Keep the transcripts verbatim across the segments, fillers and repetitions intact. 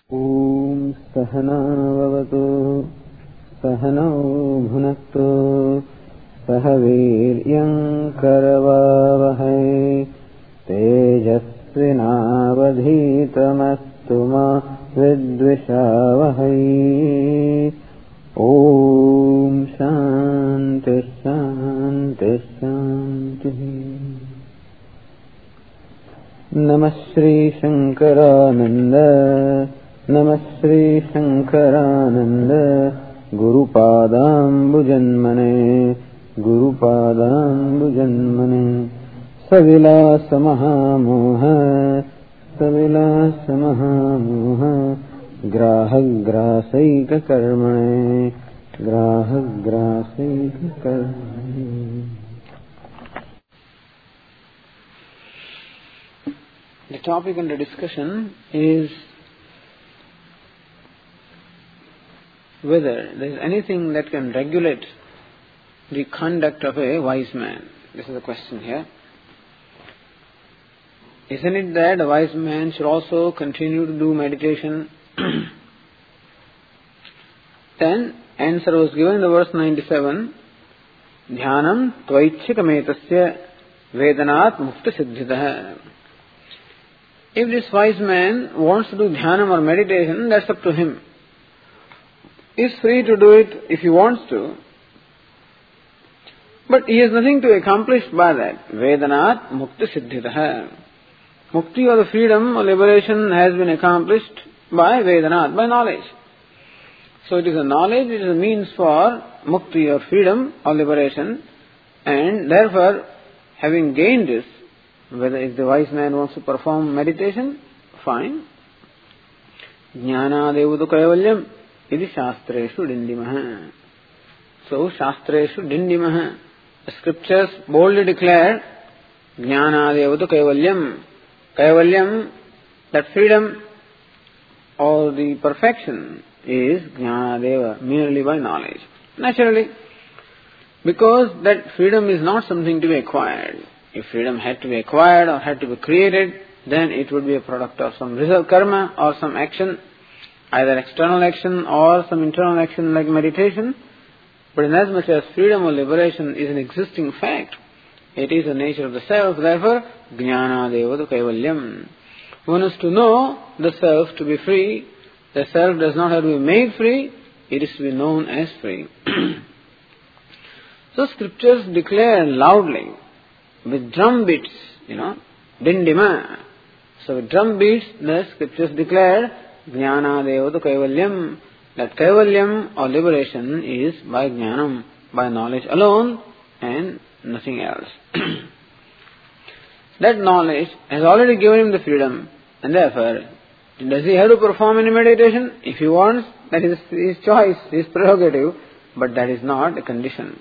ॐ सहनाववतु सहनौ भुनक्तु सह वीर्यं करवावहै तेजस्विनावधीतमस्तु मा विद्विषावहै। ॐ शान्ति शान्ति शान्तिः। नमः श्री शंकरानंद नमः Shri Shankaranand गुरुपादाम्बुजन्मने गुरुपादाम्बुजन्मने सविलासमहामोह सविलासमहामोह ग्राहग्रासैककर्मणे ग्राहग्रासैककर्मणे। The topic under discussion is whether there is anything that can regulate the conduct of a wise man. This is the question here. Isn't it that a wise man should also continue to do meditation? Then answer was given in the verse ninety-seven. Dhyanam tvaichikametasya vedanat mukta siddhitah. If this wise man wants to do dhyanam or meditation, that's up to him. He is free to do it if he wants to. But he has nothing to accomplish by that. Vedanat mukti siddhitah. Mukti or the freedom or liberation has been accomplished by Vedanat, by knowledge. So it is a knowledge, it is a means for mukti or freedom or liberation, and therefore, having gained this, whether if the wise man wants to perform meditation, fine. Jnanadevudu kaivalyam iti shastreshu dindimah. So, shastreshu dindimah. The scriptures boldly declare Jnanadevudu kaivalyam. Kaivalyam, that freedom or the perfection is Jnanadeva, merely by knowledge. Naturally, because that freedom is not something to be acquired. If freedom had to be acquired or had to be created, then it would be a product of some reserved karma or some action, either external action or some internal action like meditation. But inasmuch as freedom or liberation is an existing fact, it is the nature of the self, therefore, jnanadevadu kaivalyam. One is to know the self to be free. The self does not have to be made free, it is to be known as free. So scriptures declare loudly, with drum beats, you know, dindima. So with drum beats, the scriptures declare jnanadevadu kaivalyam, that kaivalyam or liberation is by jnanam, by knowledge alone and nothing else. That knowledge has already given him the freedom, and therefore, does he have to perform any meditation? If he wants, that is his choice, his prerogative, but that is not a condition.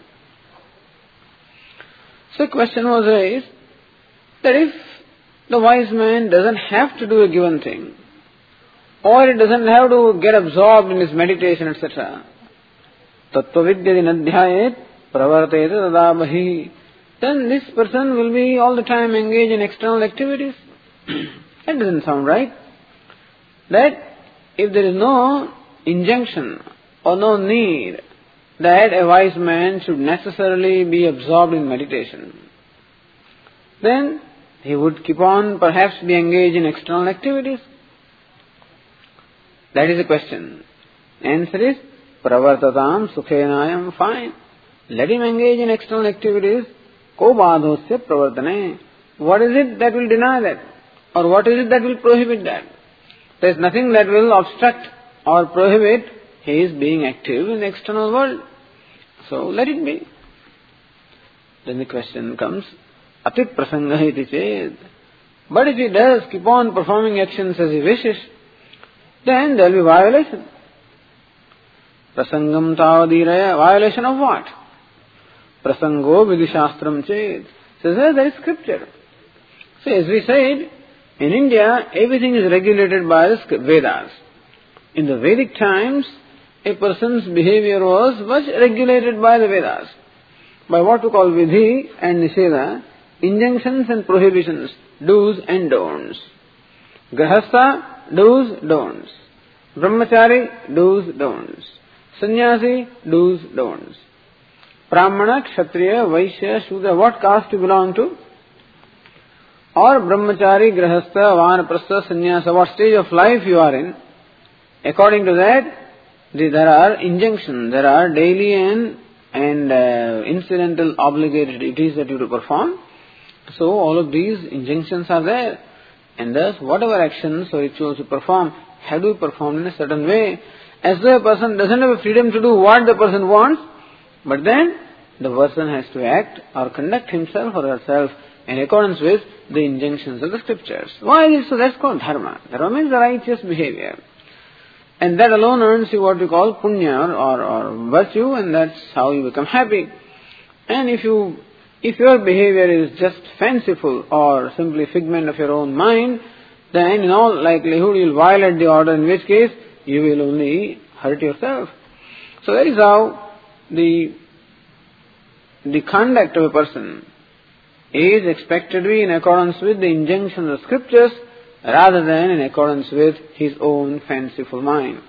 So the question was raised that if the wise man doesn't have to do a given thing, or he doesn't have to get absorbed in his meditation, et cetera, tattvavidyadi nadhyayet pravartete tadabahi, then this person will be all the time engaged in external activities. That doesn't sound right. That if there is no injunction or no need that a wise man should necessarily be absorbed in meditation, then he would keep on perhaps be engaged in external activities. That is the question. Answer is, pravartatam sukhenayam, fine. Let him engage in external activities. Ko badhosya pravartane. What is it that will deny that? Or what is it that will prohibit that? There is nothing that will obstruct or prohibit his being active in the external world. So let it be. Then the question comes, ati prasanga iti ched. But if he does keep on performing actions as he wishes, then there will be violation. Prasangam tavadiraya, violation of what? Prasango vidishastram ched. So there is scripture. So as we said, in India, everything is regulated by the Vedas. In the Vedic times, a person's behavior was much regulated by the Vedas, by what we call vidhi and nisheda, injunctions and prohibitions, do's and don'ts. Grahastha, do's, don'ts. Brahmachari, do's, don'ts. Sannyasi, do's, don'ts. Brahmana, Kshatriya, Vaishya, Shudra, what caste you belong to? Or Brahmachari, Grahastha, Vanaprastha, Sannyasa, what stage of life you are in. According to that, there are injunctions, there are daily and, and uh, incidental obligated duties that you have to perform. So all of these injunctions are there. And thus, whatever actions or rituals you perform have to be performed in a certain way. As though a person doesn't have a freedom to do what the person wants, but then the person has to act or conduct himself or herself in accordance with the injunctions of the scriptures. Why is it so? That's called dharma. Dharma means the righteous behavior. And that alone earns you what we call punya or, or virtue, and that's how you become happy. And if you, if your behavior is just fanciful or simply figment of your own mind, then in all likelihood you will violate the order, in which case you will only hurt yourself. So that is how the, the conduct of a person is expected to be in accordance with the injunctions of scriptures, rather than in accordance with his own fanciful mind.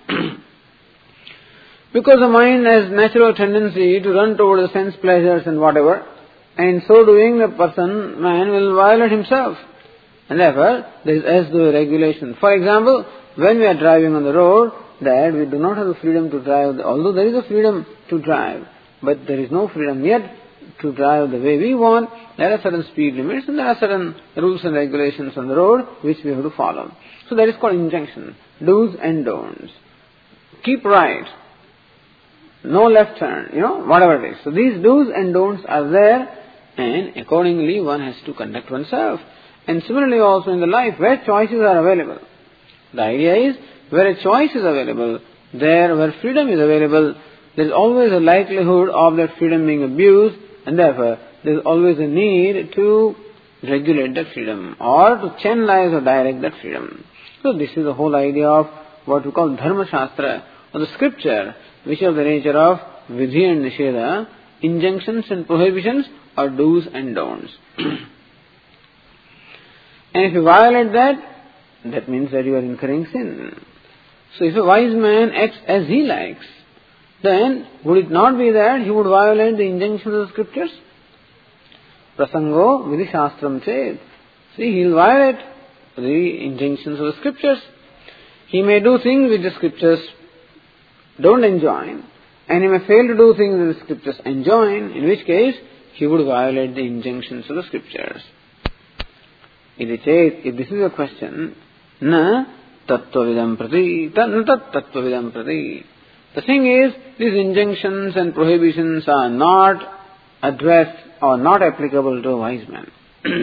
Because the mind has natural tendency to run toward the sense pleasures and whatever, and so doing the person, man, will violate himself. And therefore, there is as though a regulation. For example, when we are driving on the road, that we do not have the freedom to drive, although there is a freedom to drive, but there is no freedom yet to drive the way we want. There are certain speed limits and there are certain rules and regulations on the road which we have to follow. So that is called injunction. Do's and don'ts. Keep right. No left turn. You know, whatever it is. So these do's and don'ts are there, and accordingly one has to conduct oneself. And similarly also in the life where choices are available. The idea is where a choice is available, there where freedom is available, there is always a likelihood of that freedom being abused, and therefore there is always a need to regulate that freedom or to channelize or direct that freedom. So this is the whole idea of what we call Dharma Shastra, or the scripture, which is of the nature of Vidhi and Nisheda, injunctions and prohibitions, or do's and don'ts. And if you violate that, that means that you are incurring sin. So if a wise man acts as he likes, then would it not be that he would violate the injunctions of the scriptures? Prasango Vidhi Shastram ched. See, he will violate the injunctions of the scriptures. He may do things which the scriptures don't enjoin, and he may fail to do things which the scriptures enjoin, in which case he would violate the injunctions of the scriptures. If this is a question, na tattvavidam prati, na tat tattvavidam prati. The thing is, these injunctions and prohibitions are not addressed or not applicable to a wise man.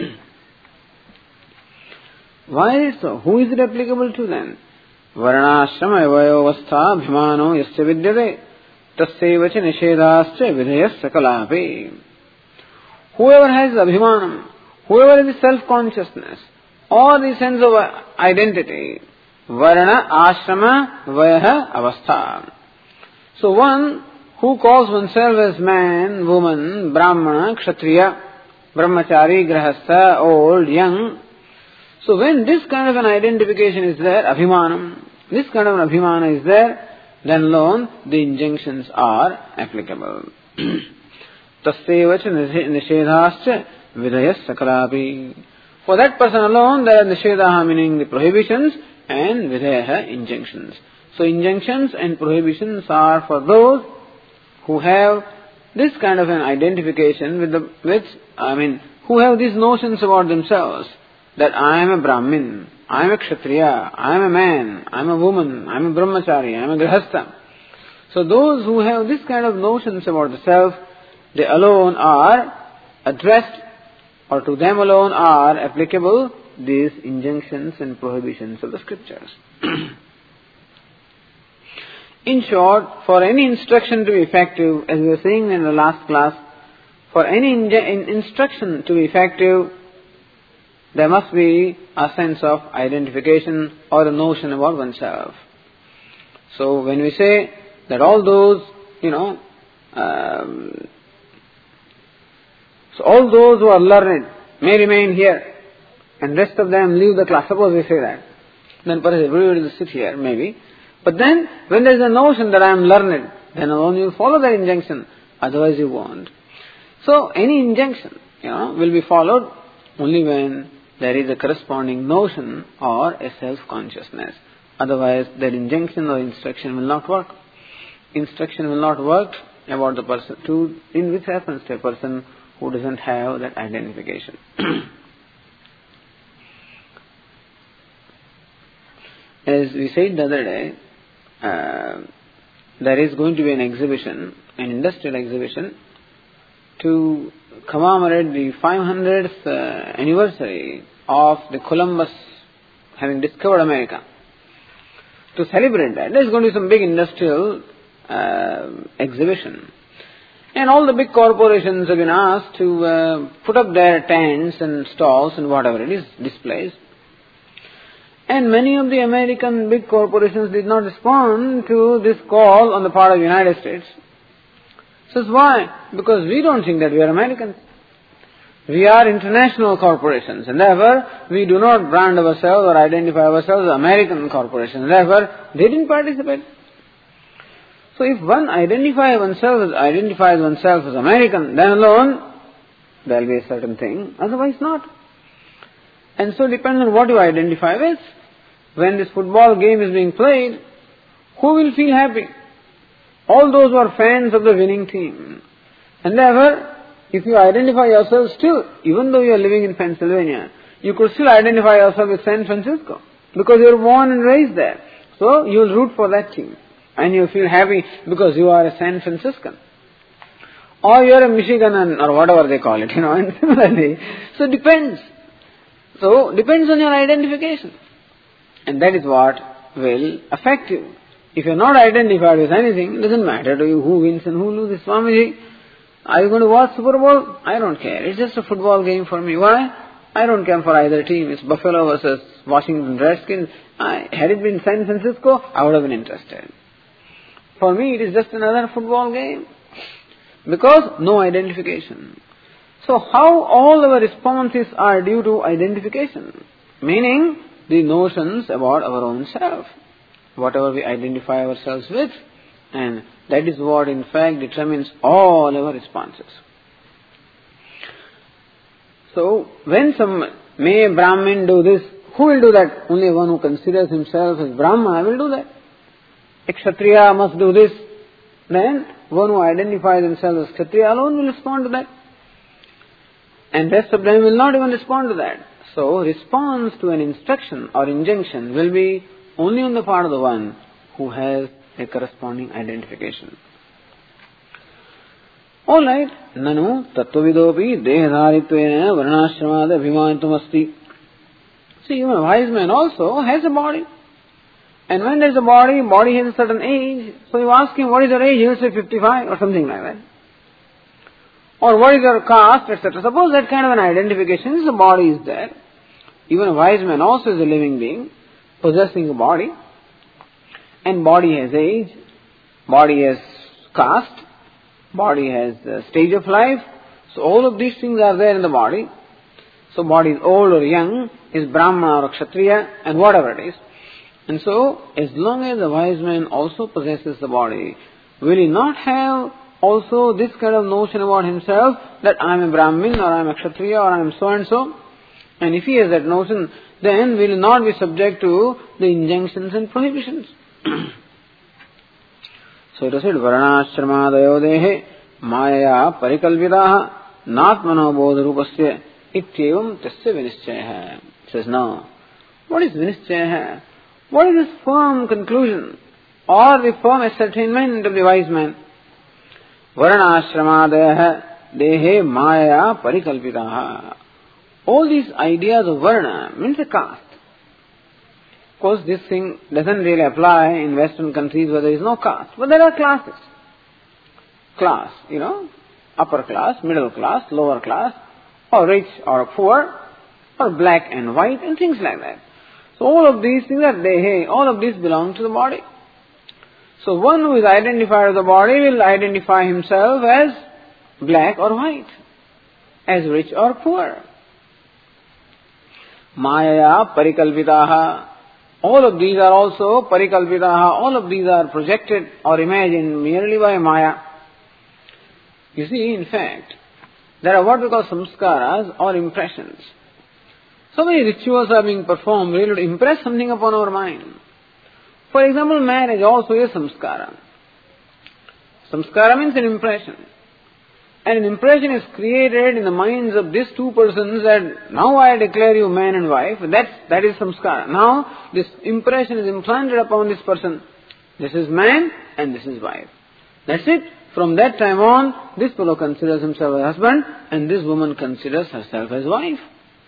Why is it so? Who is it applicable to then? Varnashrama evayovastha bhimano yasya vidyate tasyevacha nishedascha vidhayas sakalapi. Whoever has abhimanam, whoever has self-consciousness or the sense of identity, varna, ashrama, vayaha, avastha. So one who calls oneself as man, woman, brahmana, kshatriya, brahmachari, grahastha, old, young. So when this kind of an identification is there, abhimanam, this kind of an abhimana is there, then alone the injunctions are applicable. Tasyevacha nishedhascha vidhayas sakalapi. For that person alone there are nishedaha, meaning the prohibitions, and vidhayaha, injunctions. So injunctions and prohibitions are for those who have this kind of an identification with the, with, I mean, who have these notions about themselves, that I am a Brahmin, I am a Kshatriya, I am a man, I am a woman, I am a Brahmachari, I am a Grihastha. So those who have this kind of notions about the self, they alone are addressed, or to them alone are applicable these injunctions and prohibitions of the scriptures. In short, for any instruction to be effective, as we were saying in the last class, for any in instruction to be effective, there must be a sense of identification or a notion about oneself. So when we say that all those, you know, um, so all those who are learned may remain here and rest of them leave the class. Suppose we say that. Then perhaps everybody will sit here, maybe. But then, when there is a notion that I am learned, then alone you follow that injunction, otherwise you won't. So, any injunction, you know, will be followed only when there is a corresponding notion or a self-consciousness. Otherwise, that injunction or instruction will not work. Instruction will not work about the person, to, in which happens to a person who doesn't have that identification. As we said the other day, uh, there is going to be an exhibition, an industrial exhibition, to commemorate the five hundredth uh, anniversary of the Columbus having discovered America. To celebrate that, there is going to be some big industrial uh, exhibition. And all the big corporations have been asked to uh, put up their tents and stalls and whatever it is, displays. And many of the American big corporations did not respond to this call on the part of the United States. So why? Because we don't think that we are Americans. We are international corporations, and therefore we do not brand ourselves or identify ourselves as American corporations. Therefore, they didn't participate. So if one identifies oneself as identifies oneself as American, then alone there will be a certain thing. Otherwise, not. And so, it depends on what you identify with. When this football game is being played, who will feel happy? All those who are fans of the winning team. And therefore, if you identify yourself still, even though you are living in Pennsylvania, you could still identify yourself with San Francisco, because you were born and raised there. So, you will root for that team. And you feel happy because you are a San Franciscan. Or you are a Michiganan, or whatever they call it, you know, and similarly. So, it depends. So, depends on your identification. And that is what will affect you. If you are not identified with anything, it doesn't matter to you who wins and who loses. Swamiji, are you going to watch Super Bowl? I don't care. It's just a football game for me. Why? I don't care for either team. It's Buffalo versus Washington Redskins. I, had it been San Francisco, I would have been interested. For me, it is just another football game. Because no identification. So how all our responses are due to identification? Meaning, the notions about our own self. Whatever we identify ourselves with. And that is what in fact determines all our responses. So, when some, may a Brahmin do this, who will do that? Only one who considers himself as Brahma will do that. A Kshatriya must do this. Then, one who identifies himself as Kshatriya alone will respond to that. And rest of them will not even respond to that. So, response to an instruction or injunction will be only on the part of the one who has a corresponding identification. Alright, nanu tattvavidopi dehadharitvena varnashramada abhimanitvam. See, even a wise man also has a body. And when there is a body, body has a certain age. So you ask him, what is your age? He will say fifty-five or something like that. Or what is your caste, et cetera. Suppose that kind of an identification, the body is there. Even a wise man also is a living being, possessing a body. And body has age, body has caste, body has a stage of life. So all of these things are there in the body. So body is old or young, is Brahmana or Kshatriya, and whatever it is. And so, as long as the wise man also possesses the body, will he not have also this kind of notion about himself, that I am a Brahmin, or I am a Kshatriya, or I am so and so? And if he has that notion, then will he not be subject to the injunctions and prohibitions. So it was said, Varnashrama dehe maya parikalvidaha natmano bodharupasya ityevam tasya vinischaya. It says, no. What is vinischaya? What is this firm conclusion or the firm ascertainment of the wise man? Varnashrama dehe maya parikalvidaha. All these ideas of varna means a caste. Of course, this thing doesn't really apply in Western countries where there is no caste. But there are classes. Class, you know, upper class, middle class, lower class, or rich or poor, or black and white, and things like that. So all of these things are dehe, all of these belong to the body. So one who is identified with the body will identify himself as black or white, as rich or poor. Maya parikalvitaha. All of these are also parikalpitaha. All of these are projected or imagined merely by Maya. You see, in fact, there are what we call samskaras or impressions. So many rituals are being performed really to impress something upon our mind. For example, marriage also is samskara. Samskara means an impression. And an impression is created in the minds of these two persons that now I declare you man and wife. That's, that is samskara. Now this impression is implanted upon this person. This is man and this is wife. That's it. From that time on, this fellow considers himself as husband and this woman considers herself as wife.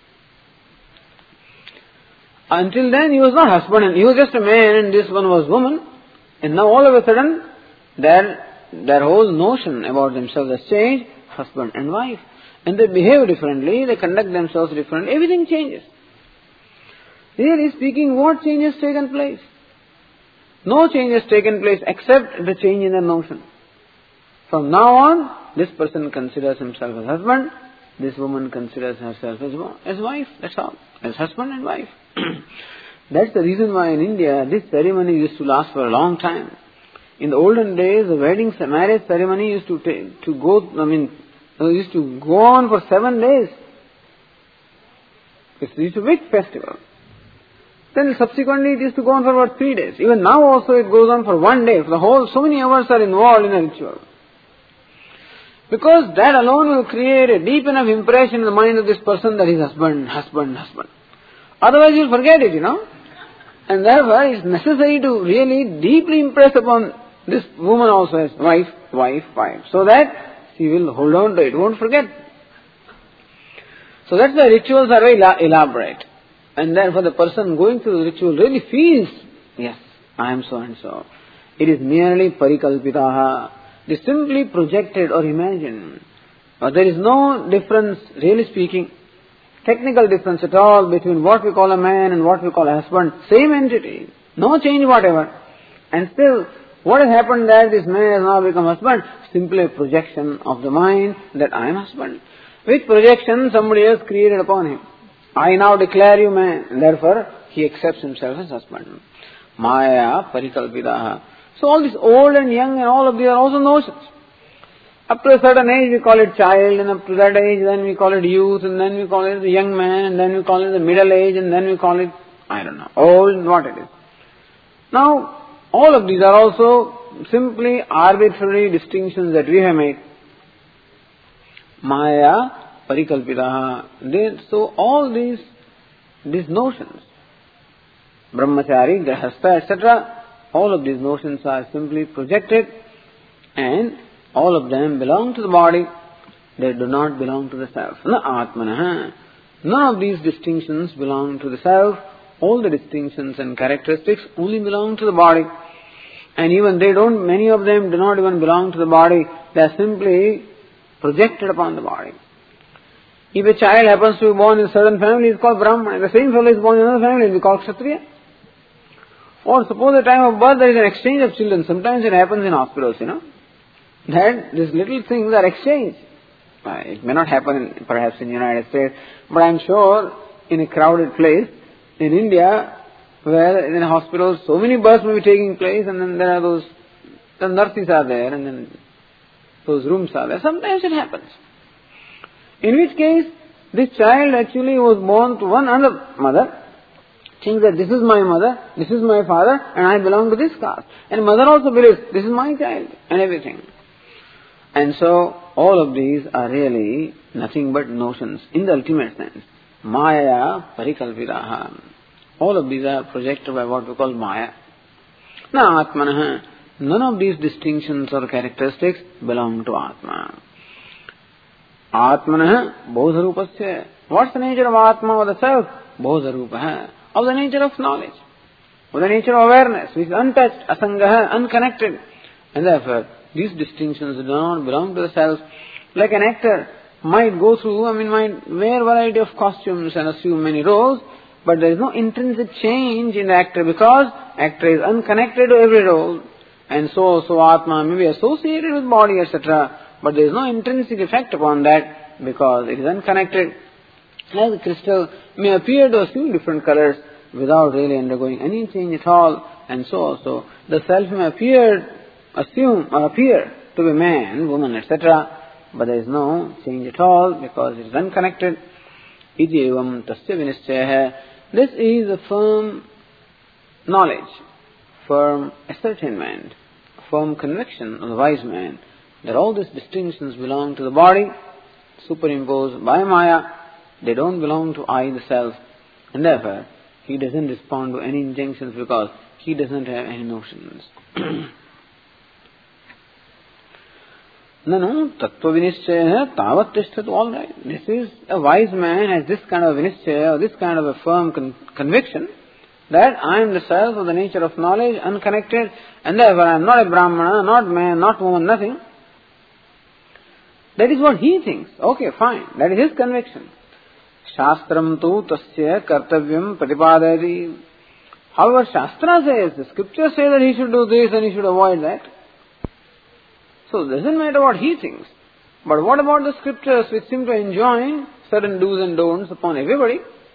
Until then he was not husband and he was just a man and this one was woman. And now all of a sudden, their, their whole notion about themselves has changed, husband and wife. And they behave differently, they conduct themselves differently, everything changes. Really speaking, what change has taken place? No change has taken place except the change in the notion. From now on, this person considers himself as husband, this woman considers herself as, as wife, that's all, as husband and wife. That's the reason why in India this ceremony used to last for a long time. In the olden days, the wedding marriage ceremony used to take, to go, I mean, used to go on for seven days. It used to be a big festival. Then subsequently it used to go on for about three days. Even now also it goes on for one day. For the whole, so many hours are involved in a ritual. Because that alone will create a deep enough impression in the mind of this person that he's husband, husband, husband. Otherwise you'll forget it, you know. And therefore it's necessary to really deeply impress upon this woman also as wife, wife, wife. So that she will hold on to it, won't forget. So that's why rituals are very elaborate. And therefore the person going through the ritual really feels, yes, I am so and so. It is merely parikalpitaha. It is simply projected or imagined. But there is no difference, really speaking, technical difference at all between what we call a man and what we call a husband. Same entity. No change whatever. And still, what has happened that this man has now become husband? Simply a projection of the mind that I am husband. Which projection somebody else created upon him. I now declare you man. And therefore, he accepts himself as husband. Maya parikalpidaha. So all this old and young and all of these are also notions. Up to a certain age we call it child, and up to that age then we call it youth, and then we call it the young man, and then we call it the middle age, and then we call it, I don't know, old and what it is. Now, all of these are also simply arbitrary distinctions that we have made. Maya parikalpitaha. So all these, these notions, brahmachari, grahastha, et cetera, all of these notions are simply projected and all of them belong to the body. They do not belong to the self. Na atmanaha. None of these distinctions belong to the self. All the distinctions and characteristics only belong to the body. And even they don't, many of them do not even belong to the body. They are simply projected upon the body. If a child happens to be born in a certain family, it's called Brahman. If the same fellow is born in another family, it's called Kshatriya. Or suppose at the time of birth there is an exchange of children. Sometimes it happens in hospitals, you know. That these little things are exchanged. Uh, it may not happen in, perhaps in the United States, but I am sure in a crowded place, in India, where in hospitals so many births may be taking place, and then there are those, the nurses are there, and then those rooms are there. Sometimes it happens. In which case, this child actually was born to one other mother, thinks that this is my mother, this is my father, and I belong to this caste. And mother also believes, this is my child, and everything. And so, all of these are really nothing but notions in the ultimate sense. Maya parikalpitaha. All of these are projected by what we call Maya. Na atmanaha. None of these distinctions or characteristics belong to Atma. Atmanaha bodharupasya. What's the nature of Atma or the self? Bodharupaha. Of the nature of knowledge. Of the nature of awareness, which is untouched, asangaha, unconnected. And therefore, these distinctions do not belong to the self. Like an actor might go through, I mean, might wear variety of costumes and assume many roles, but there is no intrinsic change in the actor because actor is unconnected to every role. And so, so Atma may be associated with body, et cetera, but there is no intrinsic effect upon that because it is unconnected. Like the crystal may appear to assume different colors, without really undergoing any change at all, and so also the self may appear, assume or appear to be man, woman, et cetera, but there is no change at all because it is unconnected. Idyevam tasya vinishchaya. This is a firm knowledge, firm ascertainment, firm conviction of the wise man that all these distinctions belong to the body, superimposed by Maya. They don't belong to I, the self, and therefore he doesn't respond to any injunctions because he doesn't have any notions. Nanu tattva vinishchaya tavat tishthat. All right, this is a wise man has this kind of vinishchaya, or this kind of a firm con- conviction that I am the self of the nature of knowledge, unconnected, and therefore I am not a Brahmana, not man, not woman, nothing. That is what he thinks. Okay, fine. That is his conviction. Shastram tu tasya kartavyam pratipadayati. However, Shastra says, the scripture says that he should do this and he should avoid that. So it doesn't matter what he thinks. But what about the scriptures which seem to enjoin certain do's and don'ts upon everybody?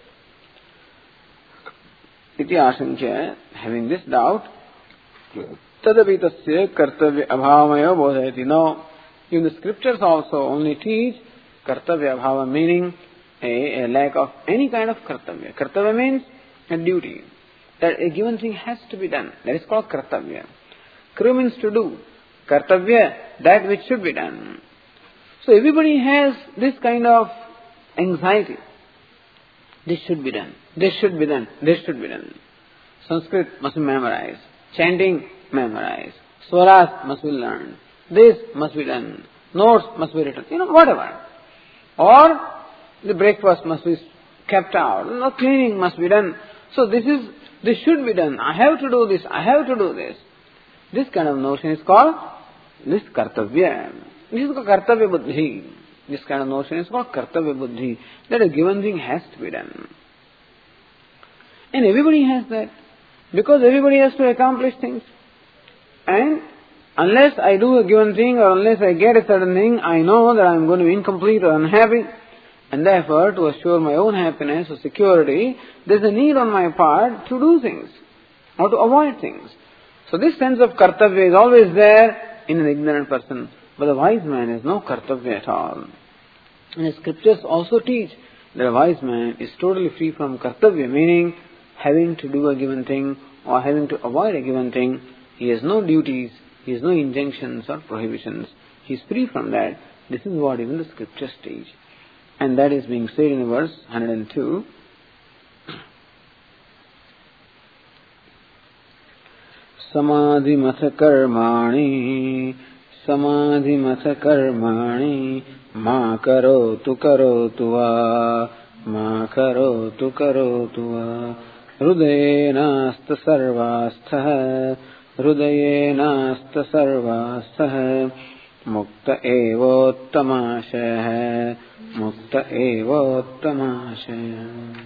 Iti ashankya, having this doubt, tadapi tasya kartavya abhavamaya bodhayati. Now, in the scriptures also only teach kartavya abhava, meaning a, a lack of any kind of kartavya. Kartavya means a duty, that a given thing has to be done. That is called kartavya. Kriya means to do. Kartavya, that which should be done. So everybody has this kind of anxiety. This should be done. This should be done. This should be done. Sanskrit must be memorized. Chanting, memorized. Swaras must be learned. This must be done. Notes must be written. You know, whatever. Or the breakfast must be kept out. You know, cleaning must be done. So this is, this should be done. I have to do this. I have to do this. This kind of notion is called this kartavya. This is called kartavya buddhi. This kind of notion is called kartavya buddhi. That a given thing has to be done. And everybody has that. Because everybody has to accomplish things. And unless I do a given thing or unless I get a certain thing, I know that I am going to be incomplete or unhappy. And therefore, to assure my own happiness or security, there is a need on my part to do things or to avoid things. So this sense of kartavya is always there in an ignorant person. But the wise man has no kartavya at all. And the scriptures also teach that a wise man is totally free from kartavya, meaning having to do a given thing or having to avoid a given thing. He has no duties, he has no injunctions or prohibitions. He is free from that. This is what even the scriptures teach. And that is being said in verse one hundred two. Samadhi matha karmani, samadhi matha karmani, ma karotu karotu va, ma karotu karotu va, hrudayena sarvastha, hrudayena sarvastha, mukta evottamasha, mukta evottamasha.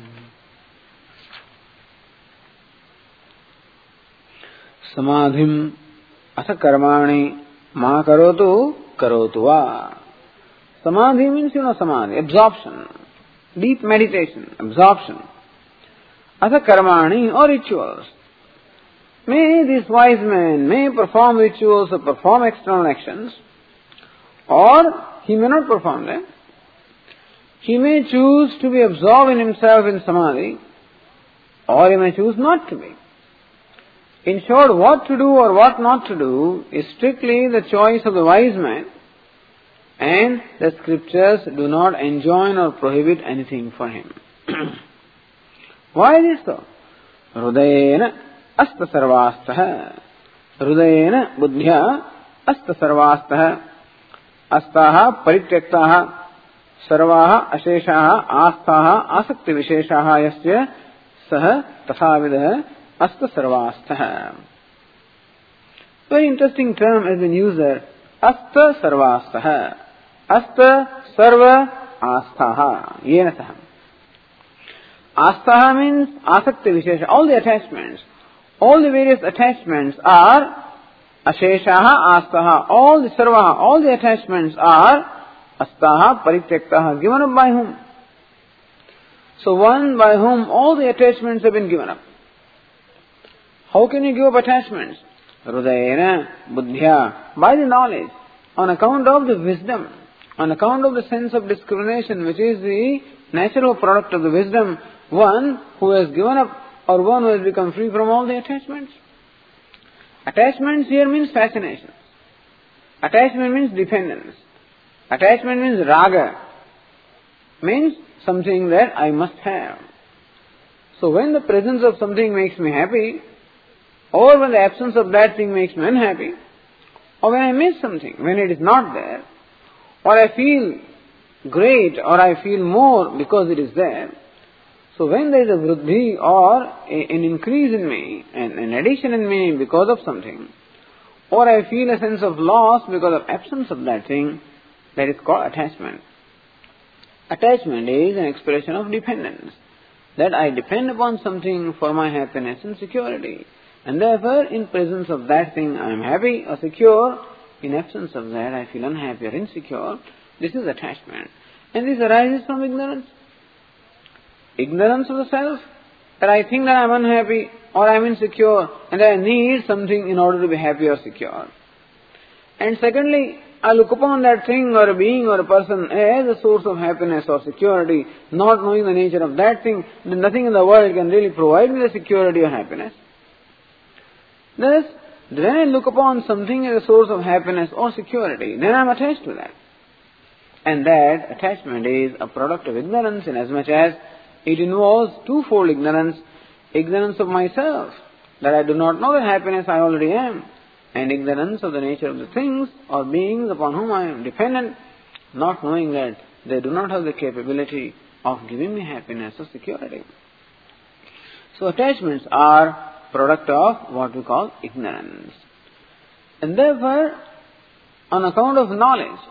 Samadhim atha karmani ma karotu karotu va. Samadhi means, you know, samadhi, absorption, deep meditation, absorption. Atha karmani, or rituals. May this wise man may perform rituals or perform external actions, or he may not perform them. He may choose to be absorbed in himself in samadhi, or he may choose not to be. In short, what to do or what not to do is strictly the choice of the wise man, and the scriptures do not enjoin or prohibit anything for him. Why is this so? Hrudayena asta sarvastaha. Hrudayena buddhya asta sarvastaha. Astaha parityaktaha. Sarvaha asheshaha astaha asakti visheshaha yasya saha tathavidah asta sarvastaha. Very interesting term has been used there. Asta sarvastaha. Asta sarva astaha. Yena saha. Astaha means asakti vishesha. All the attachments. All the various attachments are asheshaha astaha. All the sarvaha. All the attachments are astaha parityaktaha. Given up by whom? So one by whom all the attachments have been given up. How can you give up attachments? Hridayena, buddhya, by the knowledge, on account of the wisdom, on account of the sense of discrimination, which is the natural product of the wisdom, one who has given up or one who has become free from all the attachments. Attachments here means fascination. Attachment means dependence. Attachment means raga, means something that I must have. So when the presence of something makes me happy, or when the absence of that thing makes me unhappy, or when I miss something, when it is not there, or I feel great, or I feel more because it is there, so when there is a vruddhi or a, an increase in me, an, an addition in me because of something, or I feel a sense of loss because of absence of that thing, that is called attachment. Attachment is an expression of dependence, that I depend upon something for my happiness and security. And therefore, in presence of that thing, I am happy or secure. In absence of that, I feel unhappy or insecure. This is attachment. And this arises from ignorance. Ignorance of the self, that I think that I am unhappy or I am insecure and that I need something in order to be happy or secure. And secondly, I look upon that thing or a being or a person as a source of happiness or security, not knowing the nature of that thing, then nothing in the world can really provide me the security or happiness. Thus, when I look upon something as a source of happiness or security, then I am attached to that. And that attachment is a product of ignorance, inasmuch as it involves twofold ignorance. Ignorance of myself, that I do not know the happiness I already am, and ignorance of the nature of the things or beings upon whom I am dependent, not knowing that they do not have the capability of giving me happiness or security. So attachments are product of what we call ignorance. And therefore, on account of knowledge,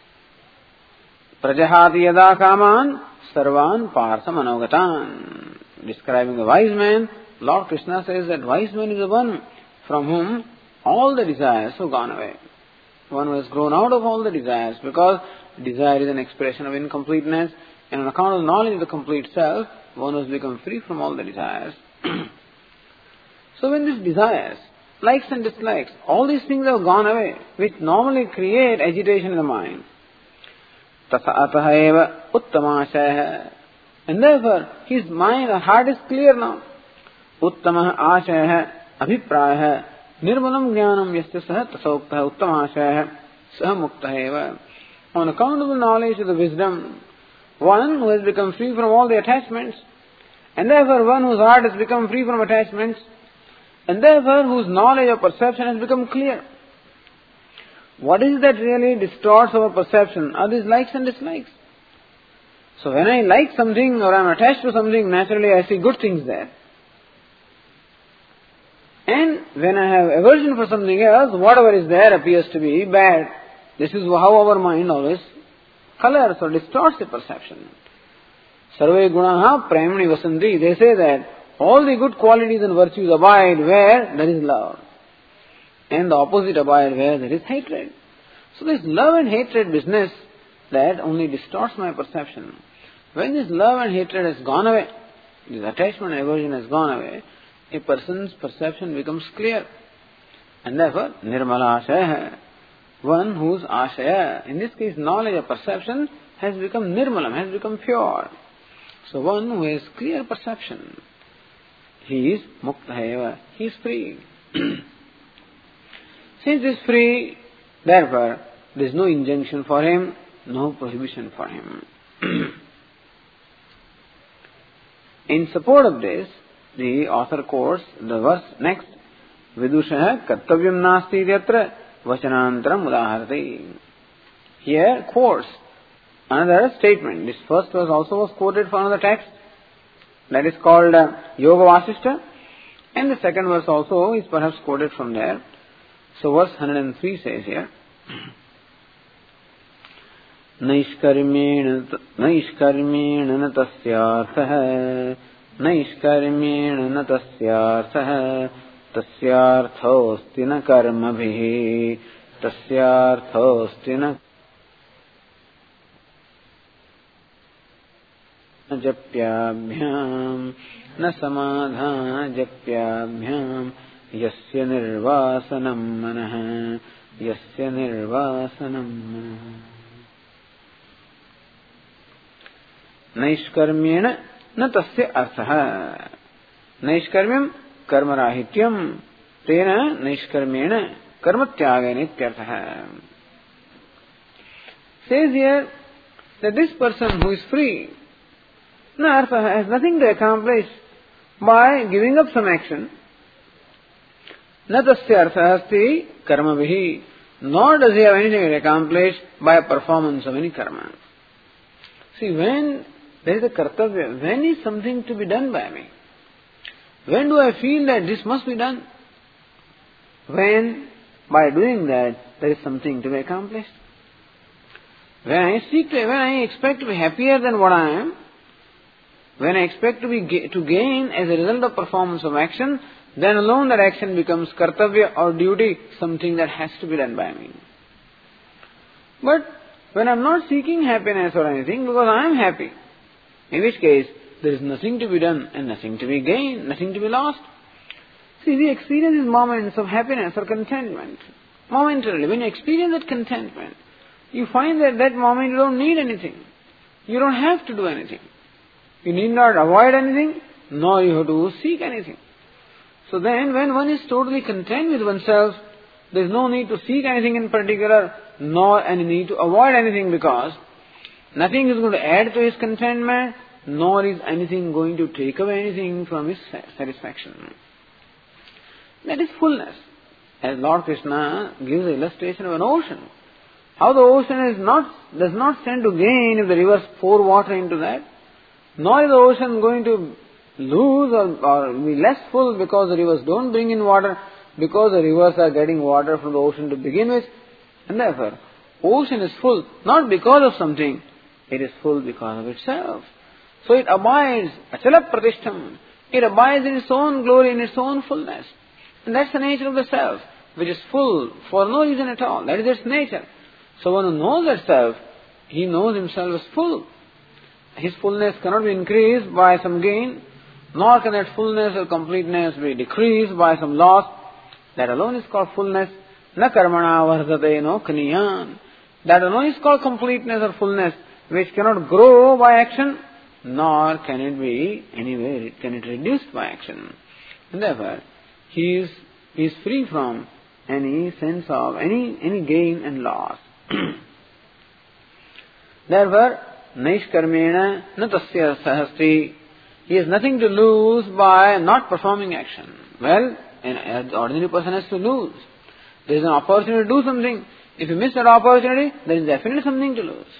prajahati yada kaman sarvan parsa manogatan. Describing the wise man, Lord Krishna says that wise man is the one from whom all the desires have gone away. One who has grown out of all the desires, because desire is an expression of incompleteness, and on account of knowledge of the complete self, one has become free from all the desires. So when these desires, likes and dislikes, all these things have gone away, which normally create agitation in the mind, tasa eva uttamashaya, and therefore his mind or heart is clear now. Uttamah ashaya abhipraya nirmalam jnanam yasya sah tasaukta uttamashaya sah mukta eva. On account of the knowledge of the wisdom, one who has become free from all the attachments, and therefore one whose heart has become free from attachments, and therefore whose knowledge or perception has become clear. What is that really distorts our perception? Are these likes and dislikes? So when I like something or I am attached to something, naturally I see good things there. And when I have aversion for something else, whatever is there appears to be bad. This is how our mind always colors or distorts the perception. Sarve gunaha premani vasanti. They say that all the good qualities and virtues abide where there is love. And the opposite abide where there is hatred. So this love and hatred business, that only distorts my perception. When this love and hatred has gone away, this attachment and aversion has gone away, a person's perception becomes clear. And therefore, nirmala ashaya, one whose ashaya, in this case knowledge or perception, has become nirmalam, has become pure. So one who has clear perception, he is mukta eva, he is free. Since he is free, therefore, there is no injunction for him, no prohibition for him. In support of this, the author quotes the verse next, Vidusha kartavyam nasti yatra vachanantaram udaharati. Here quotes another statement. This first verse also was quoted from another text, that is called uh, Yoga Vasishta, and the second verse also is perhaps quoted from there. So verse one hundred three says here, Naishkarmena na tasyartha Naishkarmena na tasyartha Tasyarthosti na karmabhihi Tasyarthosti na जप्याभ्याम न समाधान जप्याभ्याम यस्य निर्वासनम मनः यस्य निर्वासनम मनः नैष्कर्म्येण न तस्य अर्थः नैष्कर्म्यम कर्मराहित्यम तेन नैष्कर्म्येण कर्म त्यागेन इत्यर्थः says here that this person who is free na artha has nothing to accomplish by giving up some action na tasya artha asti karma vihi nor does he have anything to accomplish by performance of any karma. See, when there is a kartavya, when is something to be done by me? When do I feel that this must be done? When by doing that there is something to be accomplished. When I seek to, when I expect to be happier than what I am, when I expect to be to gain as a result of performance of action, then alone that action becomes kartavya or duty, something that has to be done by me. But when I am not seeking happiness or anything, because I am happy, in which case there is nothing to be done and nothing to be gained, nothing to be lost. See, we experience these moments of happiness or contentment. Momentarily, when you experience that contentment, you find that that moment you don't need anything. You don't have to do anything. You need not avoid anything, nor you have to seek anything. So then, when one is totally content with oneself, there is no need to seek anything in particular, nor any need to avoid anything, because nothing is going to add to his contentment, nor is anything going to take away anything from his satisfaction. That is fullness. As Lord Krishna gives the illustration of an ocean. How the ocean is not, does not stand to gain if the rivers pour water into that, nor is the ocean going to lose or, or be less full because the rivers don't bring in water, because the rivers are getting water from the ocean to begin with. And therefore, ocean is full not because of something, it is full because of itself. So it abides, achala pratishtham, it abides in its own glory, in its own fullness. And that's the nature of the self, which is full for no reason at all. That is its nature. So one who knows that self, he knows himself as full. His fullness cannot be increased by some gain, nor can that fullness or completeness be decreased by some loss. That alone is called fullness. Na karmana vardhate no kaniyan. That alone is called completeness or fullness, which cannot grow by action, nor can it be anywhere, can it reduced by action. And therefore, he is, he is free from any sense of any, any gain and loss. Therefore, naishkarmena na tasya sahasti. He has nothing to lose by not performing action. Well, an ordinary person has to lose. There is an opportunity to do something. If you miss that opportunity, there is definitely something to lose.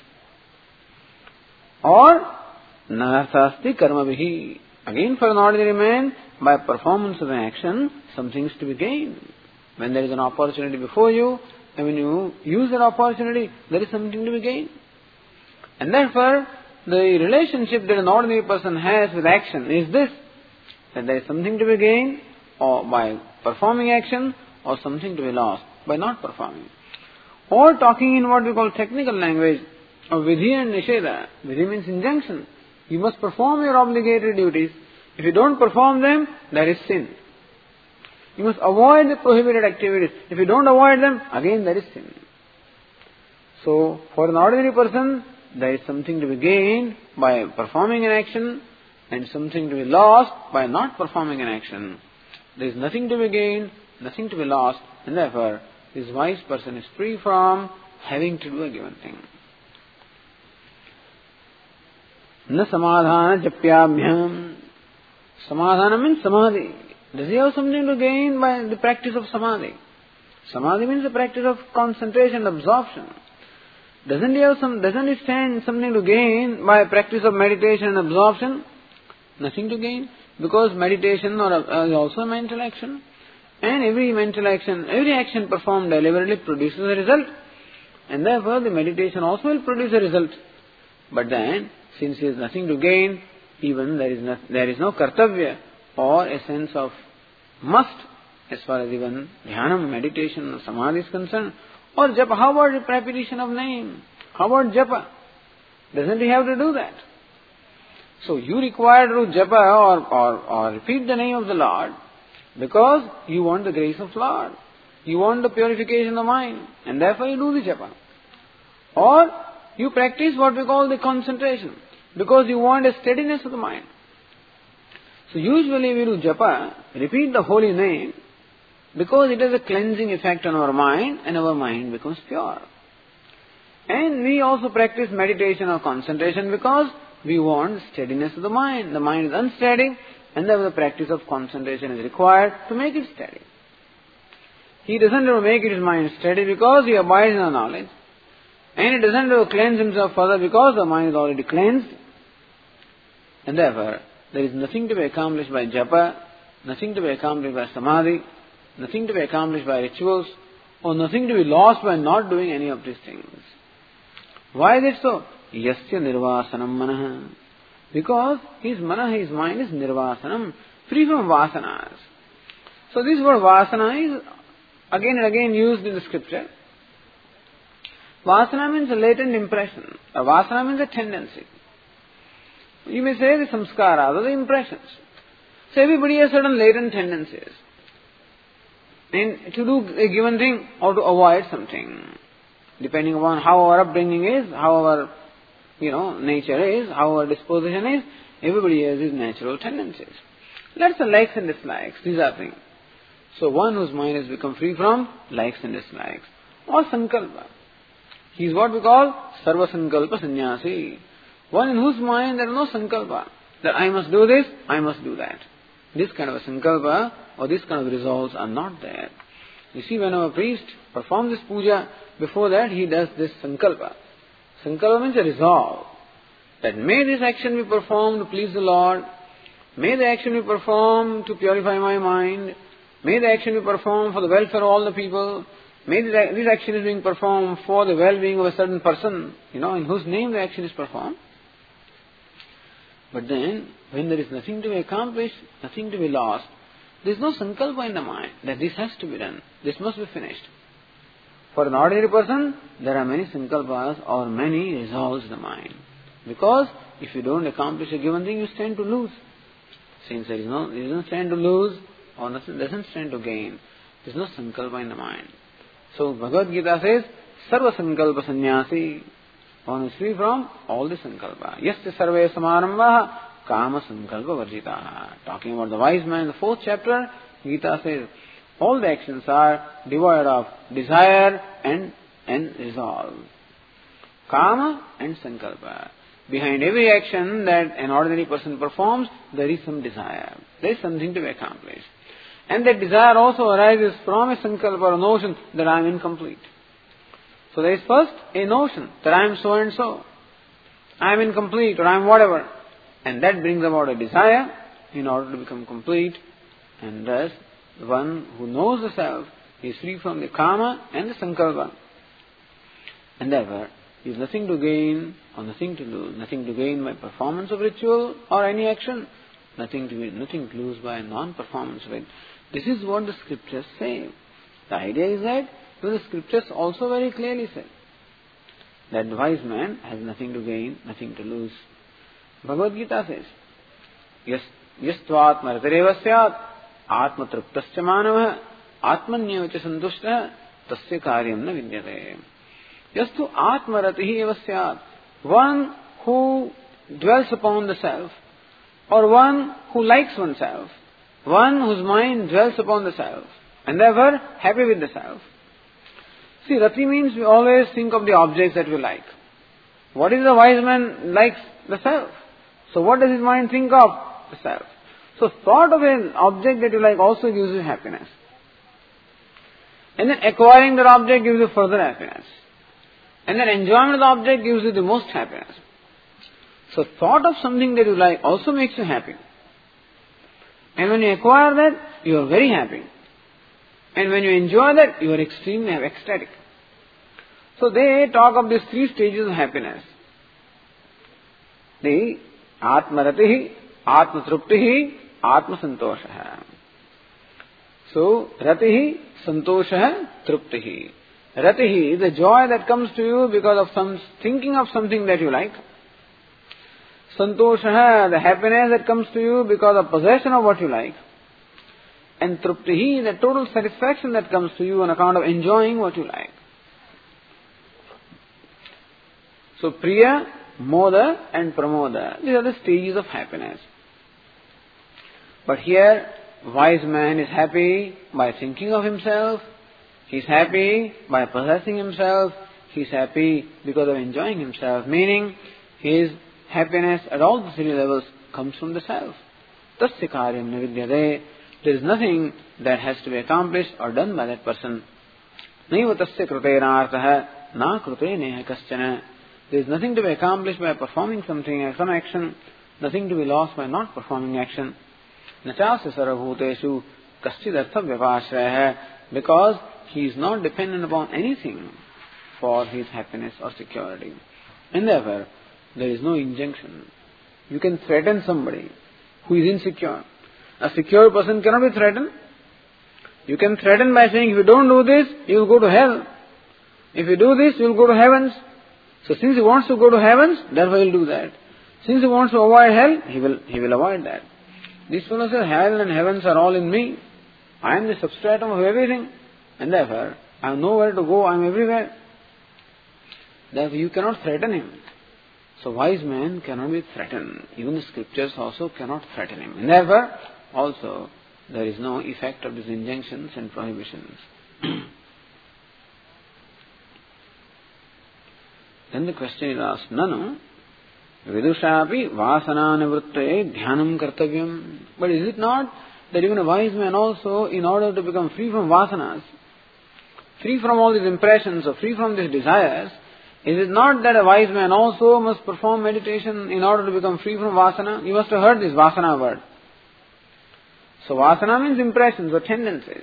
Or, narasasti karma vihi. Again, for an ordinary man, by performance of an action, something is to be gained. When there is an opportunity before you, and when you use that opportunity, there is something to be gained. And therefore, the relationship that an ordinary person has with action is this, that there is something to be gained or by performing action, or something to be lost by not performing. Or talking in what we call technical language, of vidhi and nisheda. Vidhi means injunction. You must perform your obligatory duties. If you don't perform them, that is sin. You must avoid the prohibited activities. If you don't avoid them, again that is sin. So, for an ordinary person, there is something to be gained by performing an action, and something to be lost by not performing an action. There is nothing to be gained, nothing to be lost, and therefore, this wise person is free from having to do a given thing. Na samadhana japyabhyam. Samadhana means samadhi. Does he have something to gain by the practice of samadhi? Samadhi means the practice of concentration, absorption. Doesn't he have some, doesn't he stand something to gain by practice of meditation and absorption? Nothing to gain, because meditation or uh, is also a mental action, and every mental action, every action performed deliberately produces a result, and therefore the meditation also will produce a result. But then, since he has nothing to gain, even there is no, there is no kartavya or a sense of must as far as even dhyanam, meditation or samadhi is concerned. Or japa, how about the repetition of name? How about japa? Doesn't he have to do that? So you require to do japa or, or, or repeat the name of the Lord because you want the grace of Lord. You want the purification of the mind, and therefore you do the japa. Or you practice what we call the concentration because you want a steadiness of the mind. So usually we do japa, repeat the holy name, because it has a cleansing effect on our mind and our mind becomes pure. And we also practice meditation or concentration because we want steadiness of the mind. The mind is unsteady and therefore the practice of concentration is required to make it steady. He doesn't have to make his mind steady because he abides in the knowledge. And he doesn't have to cleanse himself further because the mind is already cleansed. And therefore, there is nothing to be accomplished by japa, nothing to be accomplished by samadhi, nothing to be accomplished by rituals, or nothing to be lost by not doing any of these things. Why is it so? Yasya nirvasanam manah. Because his manah, his mind is nirvasanam, free from vasanas. So this word vasana is again and again used in the scripture. Vasana means a latent impression. A vasana means a tendency. You may say the samskaras or the impressions. So everybody has certain latent tendencies. And to do a given thing or to avoid something. Depending upon how our upbringing is, how our you know, nature is, how our disposition is, everybody has his natural tendencies. That's the likes and dislikes. These are things. So one whose mind has become free from likes and dislikes. Or sankalpa. He is what we call sarva sankalpa sannyasi. One in whose mind there is no sankalpa. That I must do this, I must do that. This kind of a sankalpa or this kind of resolves are not there. You see, when our priest performs this puja, before that he does this sankalpa. Sankalpa means a resolve. That may this action be performed to please the Lord. May the action be performed to purify my mind. May the action be performed for the welfare of all the people. May this action is being performed for the well-being of a certain person, you know, in whose name the action is performed. But then, when there is nothing to be accomplished, nothing to be lost, there is no sankalpa in the mind that this has to be done, this must be finished. For an ordinary person, there are many sankalpas or many resolves in the mind. Because if you don't accomplish a given thing, you stand to lose. Since there is no, there doesn't stand to lose or nothing, doesn't stand to gain. There is no sankalpa in the mind. So Bhagavad Gita says, sarva sankalpa sannyasi. One is free from all the sankalpa. Yasya sarve samarambha kama sankalpa varjitaha. Talking about the wise man in the fourth chapter, Gita says, all the actions are devoid of desire and, and resolve. Kama and sankalpa. Behind every action that an ordinary person performs, there is some desire. There is something to be accomplished. And that desire also arises from a sankalpa or a notion that I am incomplete. So there is first a notion that I am so and so. I am incomplete or I am whatever. And that brings about a desire in order to become complete. And thus, one who knows the self is free from the kama and the sankalpa. And therefore, he has nothing to gain or nothing to lose. Nothing to gain by performance of ritual or any action. Nothing to be, nothing to lose by non-performance of it. This is what the scriptures say. The idea is that the scriptures also very clearly say that the wise man has nothing to gain, nothing to lose. Bhagavad Gita says, Yas yastvatma ratareva syat atma truptascha manavah atmanyevacha santushta tasya karyam na vidyate. Yastu atma ratihi eva syat. One who dwells upon the self, or one who likes oneself, one whose mind dwells upon the self, and therefore happy with the self. See, rati means we always think of the objects that we like. What is the wise man likes? The self. So what does his mind think of? The self. So thought of an object that you like also gives you happiness. And then acquiring that object gives you further happiness. And then enjoyment of the object gives you the most happiness. So thought of something that you like also makes you happy. And when you acquire that, you are very happy. And when you enjoy that, you are extremely ecstatic. So they talk of these three stages of happiness. The Atma Ratihi, Atma Truptihi, Atma Santosha. So, Ratihi, Santosha, Truptihi. Ratihi is the joy that comes to you because of some thinking of something that you like. Santosha, the happiness that comes to you because of possession of what you like. And truptihi, the total satisfaction that comes to you on account of enjoying what you like. So Priya, Moda and Pramoda, these are the stages of happiness. But here, wise man is happy by thinking of himself, he is happy by possessing himself, he is happy because of enjoying himself, meaning his happiness at all the three levels comes from the self. Tasya karyam navidyate. There is nothing that has to be accomplished or done by that person. Naiva tasya krutena na krutene kaschana. There is nothing to be accomplished by performing something, some action, nothing to be lost by not performing action. Nachasya sarvabhuteshu kaschid artha vyapashraya, because he is not dependent upon anything for his happiness or security. And therefore, there is no injunction. You can threaten somebody who is insecure. A secure person cannot be threatened. You can threaten by saying, if you don't do this, you will go to hell. If you do this, you will go to heavens. So since he wants to go to heavens, therefore he will do that. Since he wants to avoid hell, he will he will avoid that. This fellow says, hell and heavens are all in me. I am the substratum of everything. And therefore, I have nowhere to go, I am everywhere. Therefore, you cannot threaten him. So wise man cannot be threatened. Even the scriptures also cannot threaten him. And therefore, also, there is no effect of these injunctions and prohibitions. Then the question is asked, Nanu, vidushapi vasananivrutte dhyanam kartavyam. But is it not that even a wise man also, in order to become free from vasanas, free from all these impressions or free from these desires, is it not that a wise man also must perform meditation in order to become free from vasana? You must have heard this vasana word. So vasana means impressions or tendencies.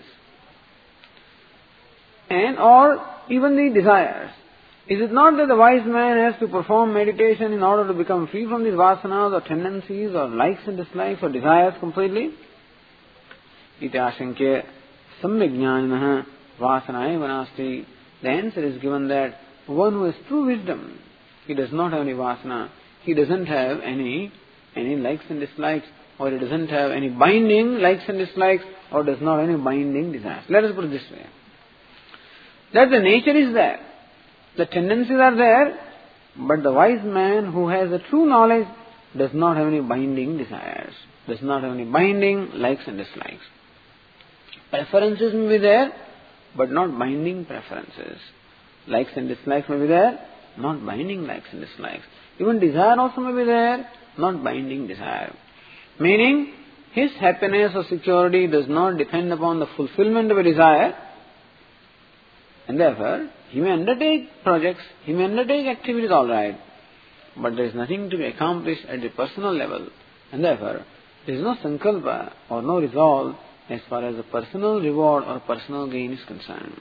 And or even the desires. Is it not that the wise man has to perform meditation in order to become free from these vasanas or tendencies or likes and dislikes or desires completely? Iti ashankya samyajnanah vasanaya vanasti. The answer is given that one who has true wisdom, he does not have any vasana, he doesn't have any any likes and dislikes, or he doesn't have any binding likes and dislikes, or does not have any binding desires. Let us put it this way. That the nature is there, the tendencies are there, but the wise man who has the true knowledge does not have any binding desires, does not have any binding likes and dislikes. Preferences may be there, but not binding preferences. Likes and dislikes may be there, not binding likes and dislikes. Even desire also may be there, not binding desire. Meaning, his happiness or security does not depend upon the fulfillment of a desire, and therefore, he may undertake projects, he may undertake activities, all right, but there is nothing to be accomplished at the personal level, and therefore, there is no sankalpa or no resolve as far as the personal reward or personal gain is concerned.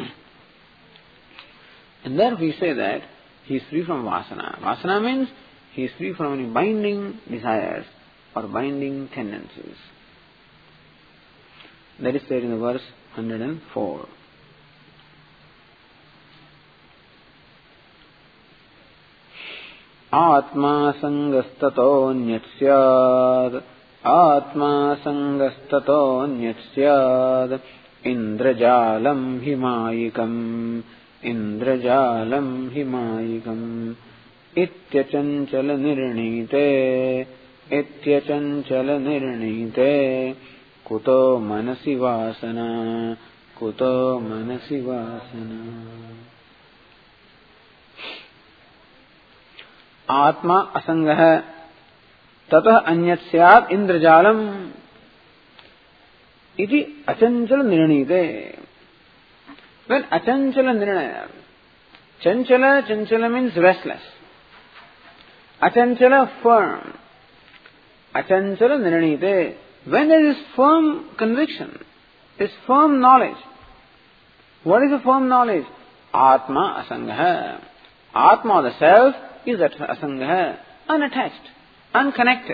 And there we say that he is free from vasana. Vasana means he is free from any binding desires or binding tendencies. That is said in the verse one hundred four. Atma sangastato nyatsyad Atma sangastato nyatsyad Indrajalam himayikam Indrajalam himayikam Ityachanchal nirnite Ityachanchal nirnite Kuto manasi vasana Kuto manasi vasana. Atma asangah tatah anyat syat indrajalam iti achanchal nirnite. When achanchal nirnaya, chanchala, chanchala means restless. Achanchala, firm. Achanchal nirnite. When there is firm conviction, is firm knowledge. What is a firm knowledge? Atma asangah. Atma, the self, is asangah, unattached, unconnected.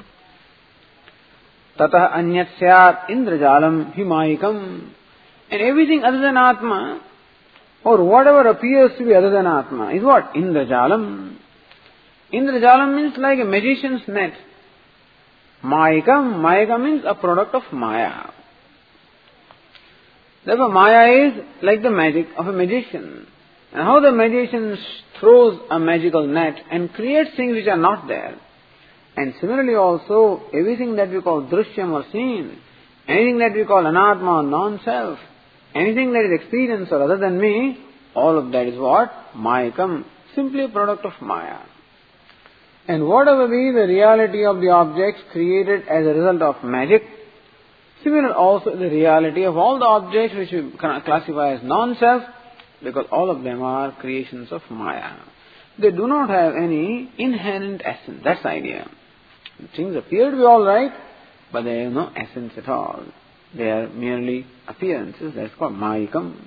Tatah anyat syat indrajalam himayikam. And everything other than Atma, or whatever appears to be other than Atma, is what? Indrajalam. Indrajalam means like a magician's net. Mayikam, Mayika means a product of Maya. Therefore, Maya is like the magic of a magician. And how the magician throws a magical net and creates things which are not there. And similarly also, everything that we call drishyam or seen, anything that we call anatma or non-self, anything that is experience or other than me, all of that is what? Mayikam, simply a product of Maya. And whatever be the reality of the objects created as a result of magic, similar also the reality of all the objects which we classify as non-self, because all of them are creations of Maya. They do not have any inherent essence. That's the idea. Things appear to be all right, but they have no essence at all. They are merely appearances. That's called Mayikam.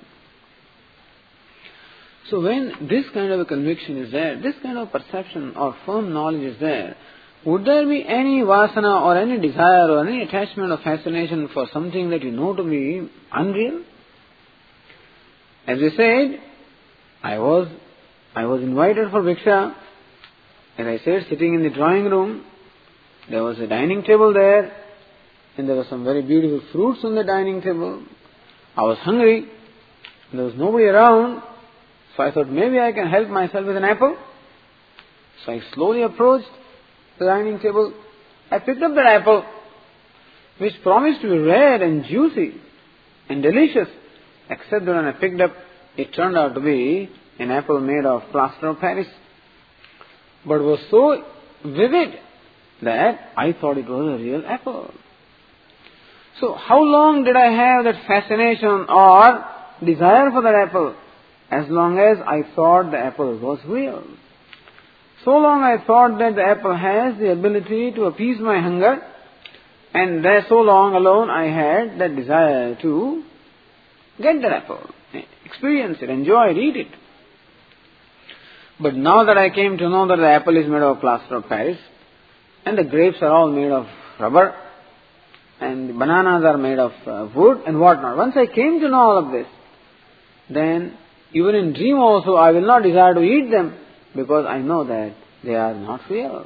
So when this kind of a conviction is there, this kind of perception or firm knowledge is there, would there be any vasana or any desire or any attachment or fascination for something that you know to be unreal? As we said, I was I was invited for Bhiksha. As I said, sitting in the drawing room, there was a dining table there, and there were some very beautiful fruits on the dining table. I was hungry. There was nobody around. So I thought maybe I can help myself with an apple. So I slowly approached the dining table. I picked up that apple, which promised to be red and juicy and delicious, except that when I picked up, it turned out to be an apple made of plaster of Paris. But it was so vivid that I thought it was a real apple. So how long did I have that fascination or desire for that apple? As long as I thought the apple was real. So long I thought that the apple has the ability to appease my hunger, and there so long alone I had that desire to get that apple, experience it, enjoy it, eat it. But now that I came to know that the apple is made of plaster of Paris, and the grapes are all made of rubber, and the bananas are made of uh, wood and whatnot. Once I came to know all of this, then even in dream also I will not desire to eat them, because I know that they are not real.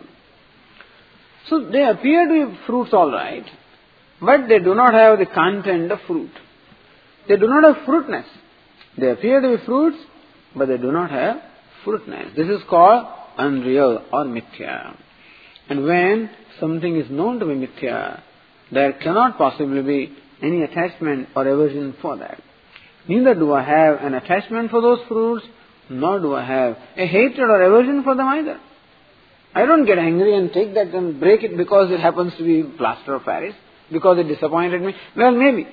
So they appear to be fruits all right, but they do not have the content of fruit. They do not have fruitness. They appear to be fruits, but they do not have fruitness. This is called unreal or mithya. And when something is known to be mithya, there cannot possibly be any attachment or aversion for that. Neither do I have an attachment for those fruits, nor do I have a hatred or aversion for them either. I don't get angry and take that and break it because it happens to be plaster of Paris, because it disappointed me. Well, maybe.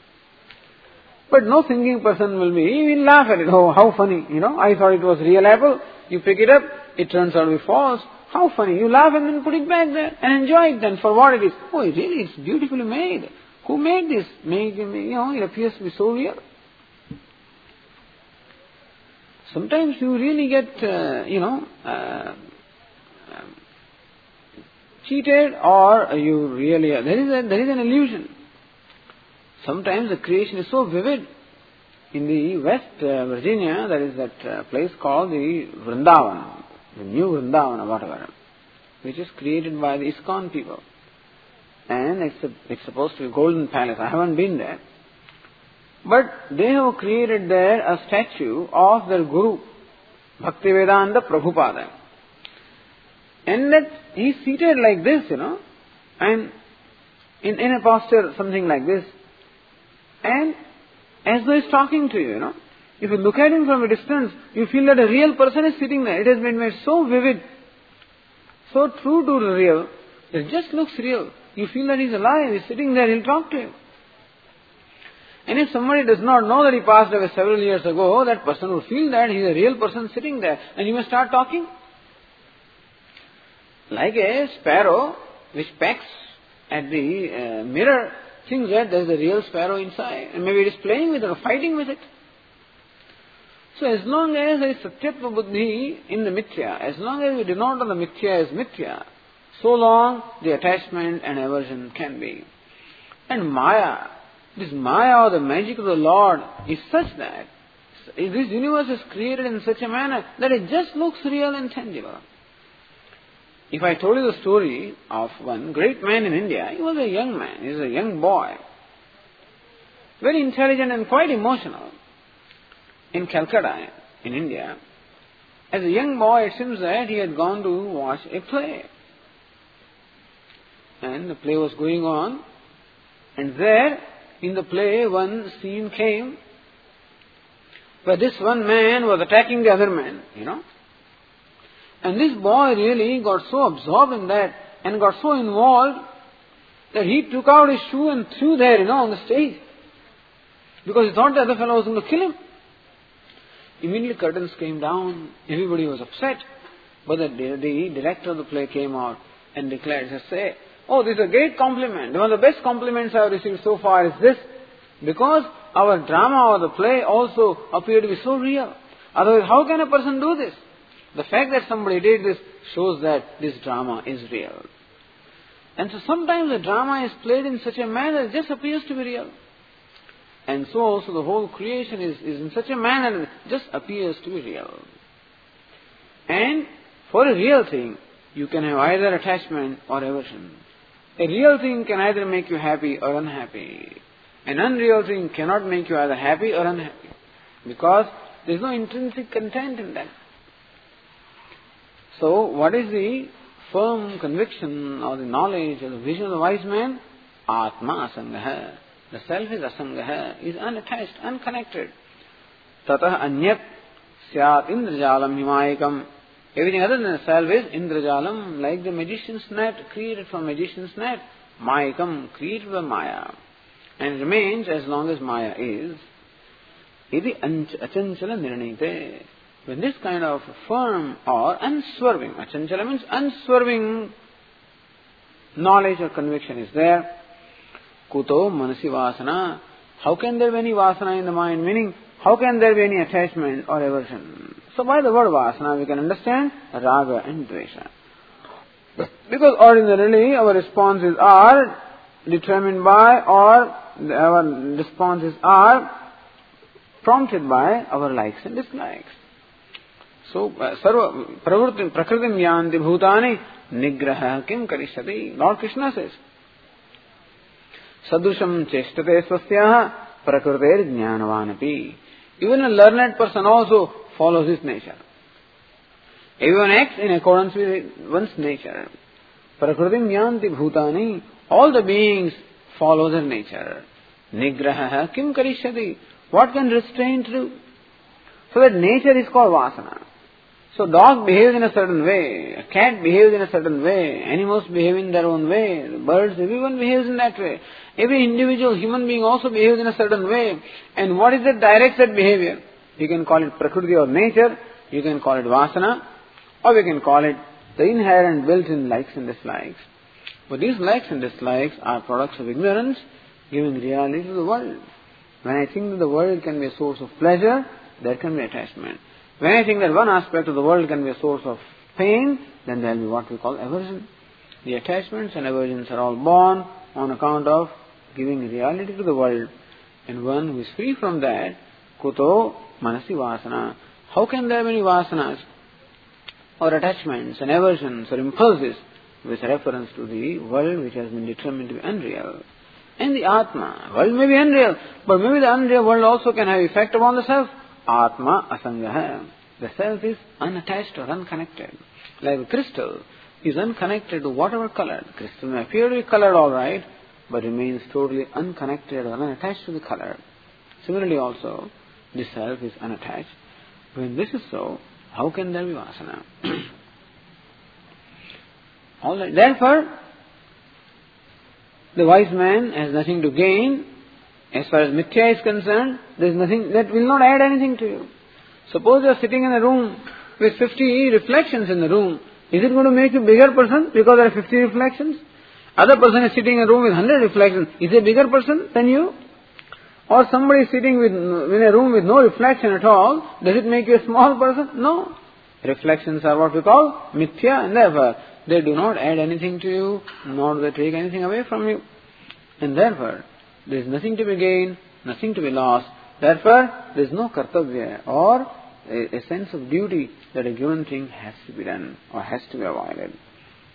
But no thinking person will be, he will laugh at it. Oh, how funny, you know, I thought it was real apple. You pick it up, it turns out to be false. How funny. You laugh and then put it back there and enjoy it then for what it is. Oh, really, it's beautifully made. Who made this? Made, you know, it appears to be so real. Sometimes you really get, uh, you know, uh, um, cheated, or you really, uh, there is a, there is an illusion. Sometimes the creation is so vivid. In the West uh, Virginia, there is that uh, place called the Vrindavan, the new Vrindavan or whatever, which is created by the ISKCON people. And it's, a, it's supposed to be a golden palace. I haven't been there. But they have created there a statue of their Guru, Bhaktivedanta Prabhupada. And that he is seated like this, you know, and in, in a posture something like this. And as though he's talking to you, you know. If you look at him from a distance, you feel that a real person is sitting there. It has been made so vivid, so true to the real, that it just looks real. You feel that he's alive, he's sitting there, he'll talk to you. And if somebody does not know that he passed away several years ago, that person will feel that he's a real person sitting there, and you may start talking. Like a sparrow which pecks at the uh, mirror, thinks that there is a real sparrow inside, and maybe it is playing with it or fighting with it. So as long as there is satyatva buddhi in the mithya, as long as we denote the mithya as mithya, so long the attachment and aversion can be. And maya, this maya or the magic of the Lord is such that this universe is created in such a manner that it just looks real and tangible. If I told you the story of one great man in India, he was a young man, he was a young boy, very intelligent and quite emotional. In Calcutta, in India, as a young boy, it seems that he had gone to watch a play. And the play was going on, and there, in the play, one scene came where this one man was attacking the other man, you know. And this boy really got so absorbed in that and got so involved that he took out his shoe and threw there, you know, on the stage. Because he thought the other fellow was going to kill him. Immediately curtains came down, everybody was upset. But the, the director of the play came out and declared, he said, oh, this is a great compliment. One of the best compliments I have received so far is this, because our drama or the play also appeared to be so real. Otherwise, how can a person do this? The fact that somebody did this shows that this drama is real. And so sometimes the drama is played in such a manner that it just appears to be real. And so also the whole creation is, is in such a manner that it just appears to be real. And for a real thing, you can have either attachment or aversion. A real thing can either make you happy or unhappy. An unreal thing cannot make you either happy or unhappy. Because there is no intrinsic content in that. So, what is the firm conviction or the knowledge or the vision of the wise man? Atma asangaha. The self is asangaha, is unattached, unconnected. Tatah anyat syat indrajalam himayakam. Everything other than the self is indrajalam, like the magician's net, created from magician's net. Mayakam, created by Maya. And it remains as long as Maya is. Iti achanchala nirnite. When this kind of firm or unswerving, achanchala means unswerving knowledge or conviction is there. Kuto manasi vasana. How can there be any vasana in the mind? Meaning, how can there be any attachment or aversion? So by the word vasana we can understand raga and dvesha. Because ordinarily our responses are determined by or our responses are prompted by our likes and dislikes. So, sarva pravritim prakritim yanti bhutani nigraha kim karishyati. Lord Krishna says, sadrusham cheshtate swasyaha prakriter jnanavanapi. Even a learned person also follows his nature. Everyone acts in accordance with one's nature. Prakritim yanti bhutani. All the beings follow their nature. Nigraha kim karishyati. What can restraint do? So that nature is called vasana. So dog behaves in a certain way, a cat behaves in a certain way, animals behave in their own way, birds, everyone behaves in that way. Every individual human being also behaves in a certain way. And what is that directs that behavior? You can call it prakriti or nature, you can call it vasana, or you can call it the inherent built-in likes and dislikes. But these likes and dislikes are products of ignorance, giving reality to the world. When I think that the world can be a source of pleasure, there can be attachment. When I think that one aspect of the world can be a source of pain, then there will be what we call aversion. The attachments and aversions are all born on account of giving reality to the world. And one who is free from that, kuto manasi vasana. How can there be any vasanas or attachments and aversions or impulses with reference to the world which has been determined to be unreal? And the Atma, world may be unreal, but maybe the unreal world also can have effect upon the self. Atma asangaha. The self is unattached or unconnected. Like a crystal is unconnected to whatever color. Crystal may appear to be colored all right, but remains totally unconnected or unattached to the color. Similarly also, the self is unattached. When this is so, how can there be vasana? All right. Therefore, the wise man has nothing to gain. As far as mithya is concerned, there is nothing that will not add anything to you. Suppose you are sitting in a room with fifty reflections in the room. Is it going to make you a bigger person because there are fifty reflections? Other person is sitting in a room with one hundred reflections. Is he a bigger person than you? Or somebody is sitting with, in a room with no reflection at all. Does it make you a small person? No. Reflections are what we call mithya, and therefore they do not add anything to you, nor do they take anything away from you. And therefore, there is nothing to be gained, nothing to be lost. Therefore, there is no kartavya or a, a sense of duty that a given thing has to be done or has to be avoided.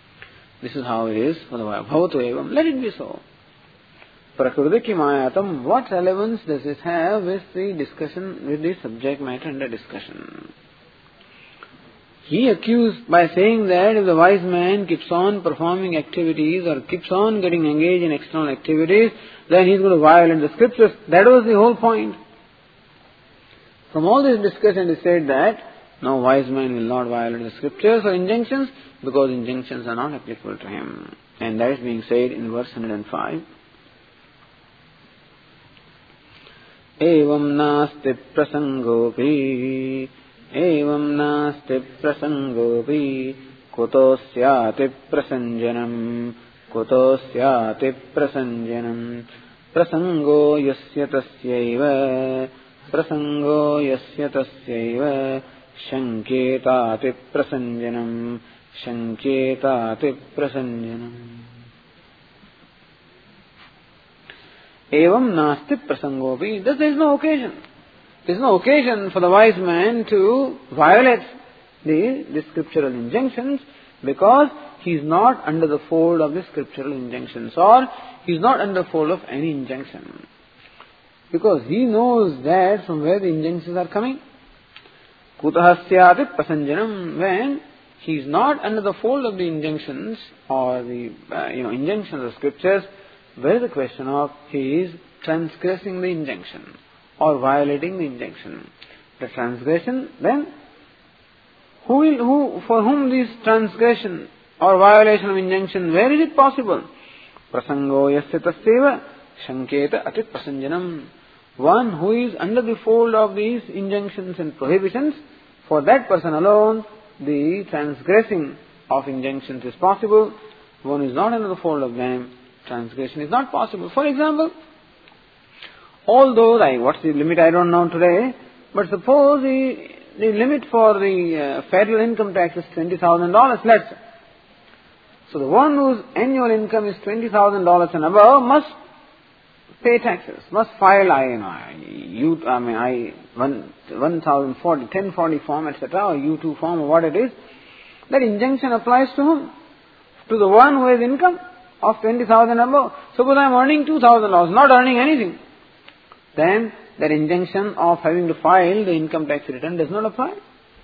This is how it is for the bhavatu evam. Let it be so. Prakriti kimayatam. What relevance does it have with the discussion, with the subject matter under discussion? He accused by saying that if the wise man keeps on performing activities or keeps on getting engaged in external activities, then he is going to violate the scriptures. That was the whole point. From all this discussion it is said that no wise man will not violate the scriptures or injunctions because injunctions are not applicable to him. And that is being said in verse one hundred five. Evam nasti prasangopi Evam nasti prasangopi Kuto syati prasanjanam Kuto syati prasanjanam Prasango yasya tasyaiva Prasango yasya tasyaiva Shanketati prasanjanam Shanketati prasanjanam Evam nasti prasangopi. Thus there is no occasion. There is no occasion for the wise man to violate the, the scriptural injunctions because he is not under the fold of the scriptural injunctions or he is not under the fold of any injunction. Because he knows that from where the injunctions are coming. Kutahasyati prasanjanam. When he is not under the fold of the injunctions or the uh, you know injunctions of scriptures, where is the question of he is transgressing the injunction or violating the injunction. The transgression, then who will who for whom this transgression or violation of injunction, where is it possible? Prasango yasya tasyeva shanketa atit prasanjanam. One who is under the fold of these injunctions and prohibitions, for that person alone the transgressing of injunctions is possible. One who is not under the fold of them, transgression is not possible. For example, although, like, what's the limit I don't know today, but suppose the, the limit for the uh, federal income tax is twenty thousand dollars, let's say. So the one whose annual income is twenty thousand dollars and above must pay taxes, must file I N I, U, I mean, I, one, one thousand forty, ten forty form, et cetera, or U two form, or what it is. That injunction applies to whom? To the one who has income of twenty thousand above. Suppose I am earning two thousand dollars, not earning anything. Then that injunction of having to file the income tax return does not apply.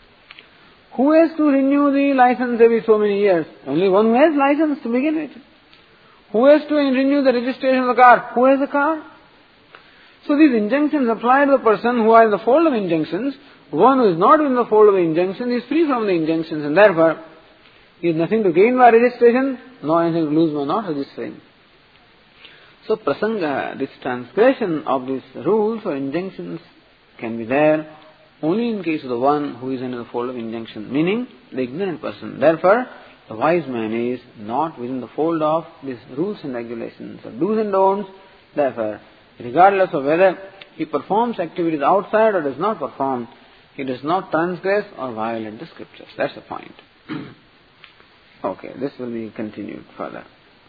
Who has to renew the license every so many years? Only one who has license to begin with. Who has to renew the registration of the car? Who has a car? So these injunctions apply to the person who are in the fold of injunctions. One who is not in the fold of injunctions is free from the injunctions, and therefore he has nothing to gain by registration, nor anything to lose by not registering. So prasanga, this transgression of these rules or injunctions can be there only in case of the one who is under the fold of injunction, meaning the ignorant person. Therefore, the wise man is not within the fold of these rules and regulations or do's and don'ts. Therefore, regardless of whether he performs activities outside or does not perform, he does not transgress or violate the scriptures. That's the point. Okay, this will be continued further.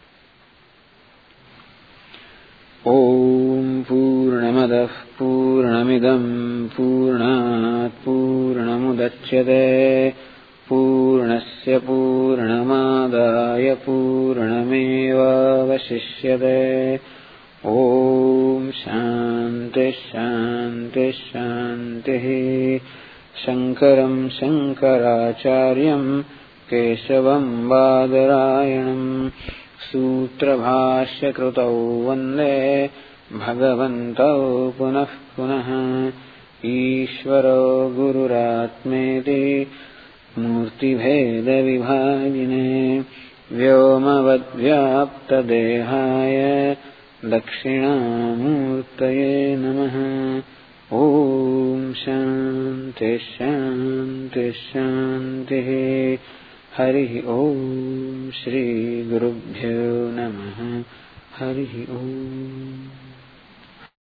Om Purnamadah Purnamidam Purnat Purnamudachyate Purnasya Purnamadaya Purnameva Vasishyate. Om Shanti Shanti Shanti. Shankaram Shankaracharyam Keshavam Badarayanam Sutra Bhashya Krutau Vande Bhagavantau Punah Punah Ishvaro Gururatmeti Murti Bheda Vibhajine Vyomavad Vyapta Dehaya Dakshinamurtaye Namaha. Om Shanti Shanti Shanti. Hari Om Shri Gurubhyo Namaha. Hari Om.